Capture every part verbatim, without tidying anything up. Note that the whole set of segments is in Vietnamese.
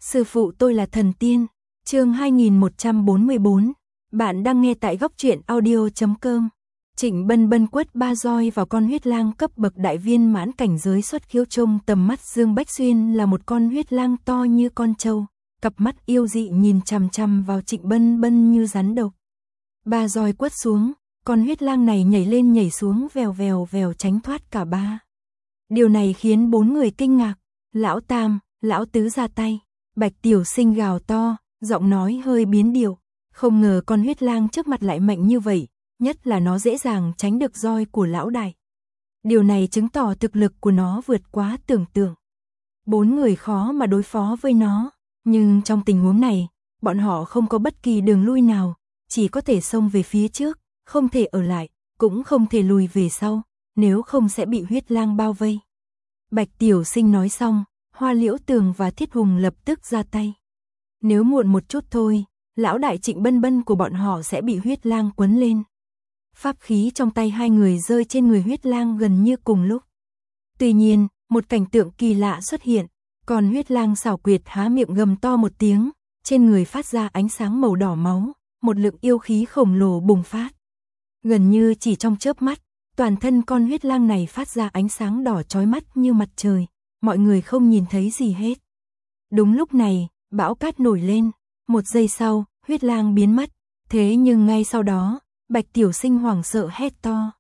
Sư phụ tôi là thần tiên. Chương hai nghìn một trăm bốn mươi bốn. Bạn đang nghe tại góc truyện audio chấm com. Trịnh Bân Bân quất ba roi vào con huyết lang cấp bậc đại viên mãn cảnh giới xuất khiếu. Trong tầm mắt Dương Bách Xuyên là một con huyết lang to như con trâu, cặp mắt yêu dị nhìn chằm chằm vào Trịnh Bân Bân như rắn độc. Ba roi quất xuống, con huyết lang này nhảy lên nhảy xuống vèo vèo vèo tránh thoát cả ba. Điều này khiến bốn người kinh ngạc. Lão Tam, Lão Tứ ra tay. Bạch Tiểu Sinh gào to, giọng nói hơi biến điệu. Không ngờ con huyết lang trước mặt lại mạnh như vậy, nhất là nó dễ dàng tránh được roi của lão đại. Điều này chứng tỏ thực lực của nó vượt quá tưởng tượng. Bốn người khó mà đối phó với nó, nhưng trong tình huống này, bọn họ không có bất kỳ đường lui nào, chỉ có thể xông về phía trước, không thể ở lại, cũng không thể lùi về sau, nếu không sẽ bị huyết lang bao vây. Bạch Tiểu Sinh nói xong, Hoa Liễu Tường và Thiết Hùng lập tức ra tay. Nếu muộn một chút thôi, lão đại Trịnh Bân Bân của bọn họ sẽ bị huyết lang quấn lên. Pháp khí trong tay hai người rơi trên người huyết lang gần như cùng lúc. Tuy nhiên, một cảnh tượng kỳ lạ xuất hiện, còn huyết lang xảo quyệt há miệng gầm to một tiếng, trên người phát ra ánh sáng màu đỏ máu, một lượng yêu khí khổng lồ bùng phát. Gần như chỉ trong chớp mắt, toàn thân con huyết lang này phát ra ánh sáng đỏ chói mắt như mặt trời, mọi người không nhìn thấy gì hết. Đúng lúc này, bão cát nổi lên, một giây sau, huyết lang biến mất, thế nhưng ngay sau đó, Bạch Tiểu Sinh hoảng sợ hét to.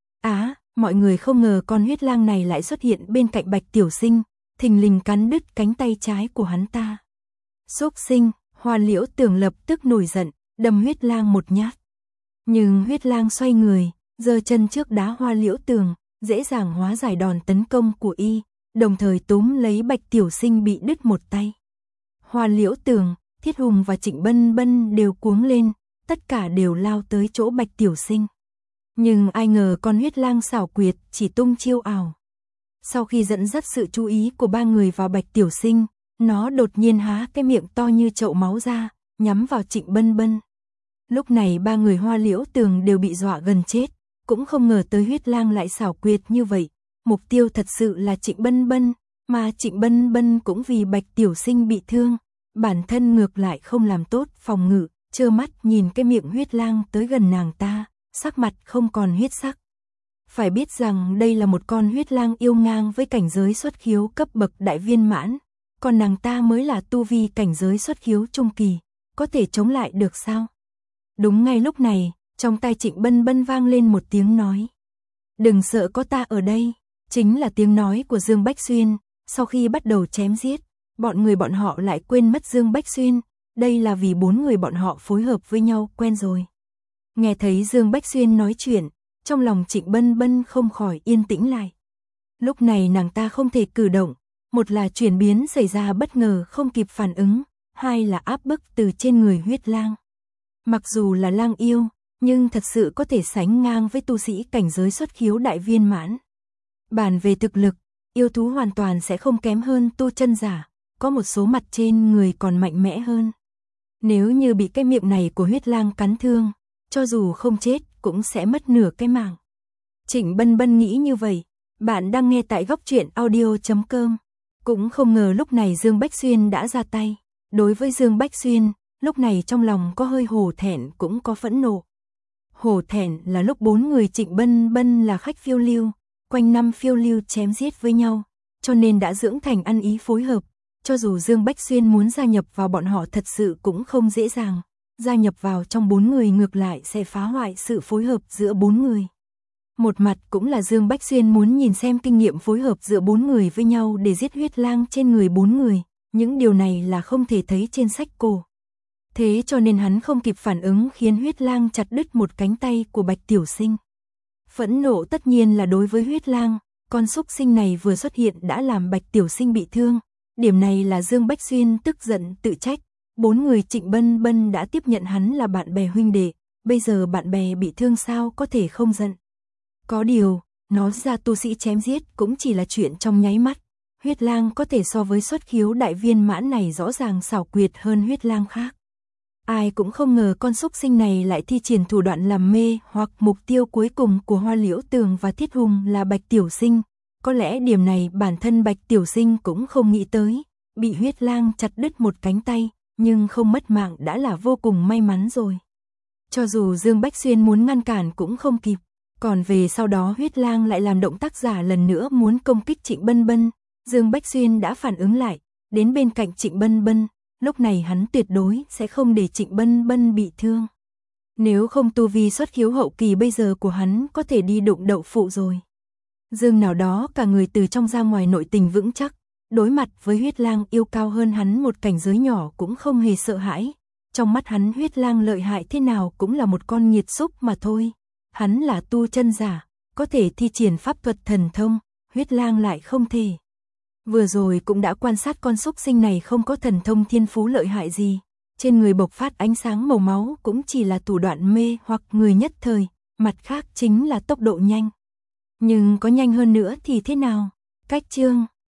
Á, mọi người không ngờ con huyết lang này lại xuất hiện bên cạnh Bạch Tiểu Sinh, thình lình cắn đứt cánh tay trái của hắn ta. Xúc sinh, Hoa Liễu Tường lập tức nổi giận, đâm huyết lang một nhát. Nhưng huyết lang xoay người, giơ chân trước đá Hoa Liễu Tường, dễ dàng hóa giải đòn tấn công của y, đồng thời túm lấy Bạch Tiểu Sinh bị đứt một tay. Hoa Liễu Tường, Thiết Hùng và Trịnh Bân Bân đều cuống lên, tất cả đều lao tới chỗ Bạch Tiểu Sinh. Nhưng ai ngờ con huyết lang xảo quyệt chỉ tung chiêu ảo. Sau khi dẫn dắt sự chú ý của ba người vào Bạch Tiểu Sinh, nó đột nhiên há cái miệng to như chậu máu ra, nhắm vào Trịnh Bân Bân. Lúc này ba người Hoa Liễu Tường đều bị dọa gần chết, cũng không ngờ tới huyết lang lại xảo quyệt như vậy. Mục tiêu thật sự là Trịnh Bân Bân, mà Trịnh Bân Bân cũng vì Bạch Tiểu Sinh bị thương, bản thân ngược lại không làm tốt phòng ngự, trơ mắt nhìn cái miệng huyết lang tới gần nàng ta, sắc mặt không còn huyết sắc. Phải biết rằng đây là một con huyết lang yêu ngang với cảnh giới xuất khiếu cấp bậc đại viên mãn, còn nàng ta mới là tu vi cảnh giới xuất khiếu trung kỳ, có thể chống lại được sao? Đúng ngay lúc này, trong tai Trịnh Bân Bân vang lên một tiếng nói. Đừng sợ, có ta ở đây. Chính là tiếng nói của Dương Bách Xuyên. Sau khi bắt đầu chém giết, bọn người bọn họ lại quên mất Dương Bách Xuyên. Đây là vì bốn người bọn họ phối hợp với nhau quen rồi. Nghe thấy Dương Bách Xuyên nói chuyện, trong lòng Trịnh Bân Bân không khỏi yên tĩnh lại. Lúc này nàng ta không thể cử động, một là chuyển biến xảy ra bất ngờ không kịp phản ứng, hai là áp bức từ trên người huyết lang. Mặc dù là lang yêu, nhưng thật sự có thể sánh ngang với tu sĩ cảnh giới xuất khiếu đại viên mãn. Bàn về thực lực, yêu thú hoàn toàn sẽ không kém hơn tu chân giả, có một số mặt trên người còn mạnh mẽ hơn. Nếu như bị cái miệng này của huyết lang cắn thương, cho dù không chết cũng sẽ mất nửa cái mạng. Trịnh Bân Bân nghĩ như vậy. Bạn đang nghe tại góc truyện audio chấm com. Cũng không ngờ lúc này Dương Bách Xuyên đã ra tay. Đối với Dương Bách Xuyên, lúc này trong lòng có hơi hổ thẹn cũng có phẫn nộ. Hổ thẹn là lúc bốn người Trịnh Bân Bân là khách phiêu lưu, quanh năm phiêu lưu chém giết với nhau, cho nên đã dưỡng thành ăn ý phối hợp. Cho dù Dương Bách Xuyên muốn gia nhập vào bọn họ thật sự cũng không dễ dàng, gia nhập vào trong bốn người ngược lại sẽ phá hoại sự phối hợp giữa bốn người. Một mặt cũng là Dương Bách Xuyên muốn nhìn xem kinh nghiệm phối hợp giữa bốn người với nhau để giết huyết lang trên người bốn người, những điều này là không thể thấy trên sách cổ. Thế cho nên hắn không kịp phản ứng khiến huyết lang chặt đứt một cánh tay của Bạch Tiểu Sinh. Phẫn nộ tất nhiên là đối với huyết lang, con xúc sinh này vừa xuất hiện đã làm Bạch Tiểu Sinh bị thương. Điểm này là Dương Bách Xuyên tức giận tự trách, bốn người Trịnh Bân Bân đã tiếp nhận hắn là bạn bè huynh đệ, bây giờ bạn bè bị thương sao có thể không giận. Có điều, nói ra tu sĩ chém giết cũng chỉ là chuyện trong nháy mắt, huyết lang có thể so với xuất khiếu đại viên mãn này rõ ràng xảo quyệt hơn huyết lang khác. Ai cũng không ngờ con xúc sinh này lại thi triển thủ đoạn làm mê hoặc mục tiêu cuối cùng của Hoa Liễu Tường và Thiết Hùng là Bạch Tiểu Sinh. Có lẽ điểm này bản thân Bạch Tiểu Sinh cũng không nghĩ tới, bị huyết lang chặt đứt một cánh tay, nhưng không mất mạng đã là vô cùng may mắn rồi. Cho dù Dương Bách Xuyên muốn ngăn cản cũng không kịp, còn về sau đó huyết lang lại làm động tác giả lần nữa muốn công kích Trịnh Bân Bân, Dương Bách Xuyên đã phản ứng lại, đến bên cạnh Trịnh Bân Bân, lúc này hắn tuyệt đối sẽ không để Trịnh Bân Bân bị thương. Nếu không tu vi xuất khiếu hậu kỳ bây giờ của hắn có thể đi đụng đậu phụ rồi. Dương nào đó cả người từ trong ra ngoài nội tình vững chắc, đối mặt với huyết lang yêu cao hơn hắn một cảnh giới nhỏ cũng không hề sợ hãi. Trong mắt hắn huyết lang lợi hại thế nào cũng là một con nhiệt xúc mà thôi. Hắn là tu chân giả, có thể thi triển pháp thuật thần thông, huyết lang lại không thể. Vừa rồi cũng đã quan sát con súc sinh này không có thần thông thiên phú lợi hại gì. Trên người bộc phát ánh sáng màu máu cũng chỉ là thủ đoạn mê hoặc người nhất thời, mặt khác chính là tốc độ nhanh. Nhưng có nhanh hơn nữa thì thế nào? Cách chương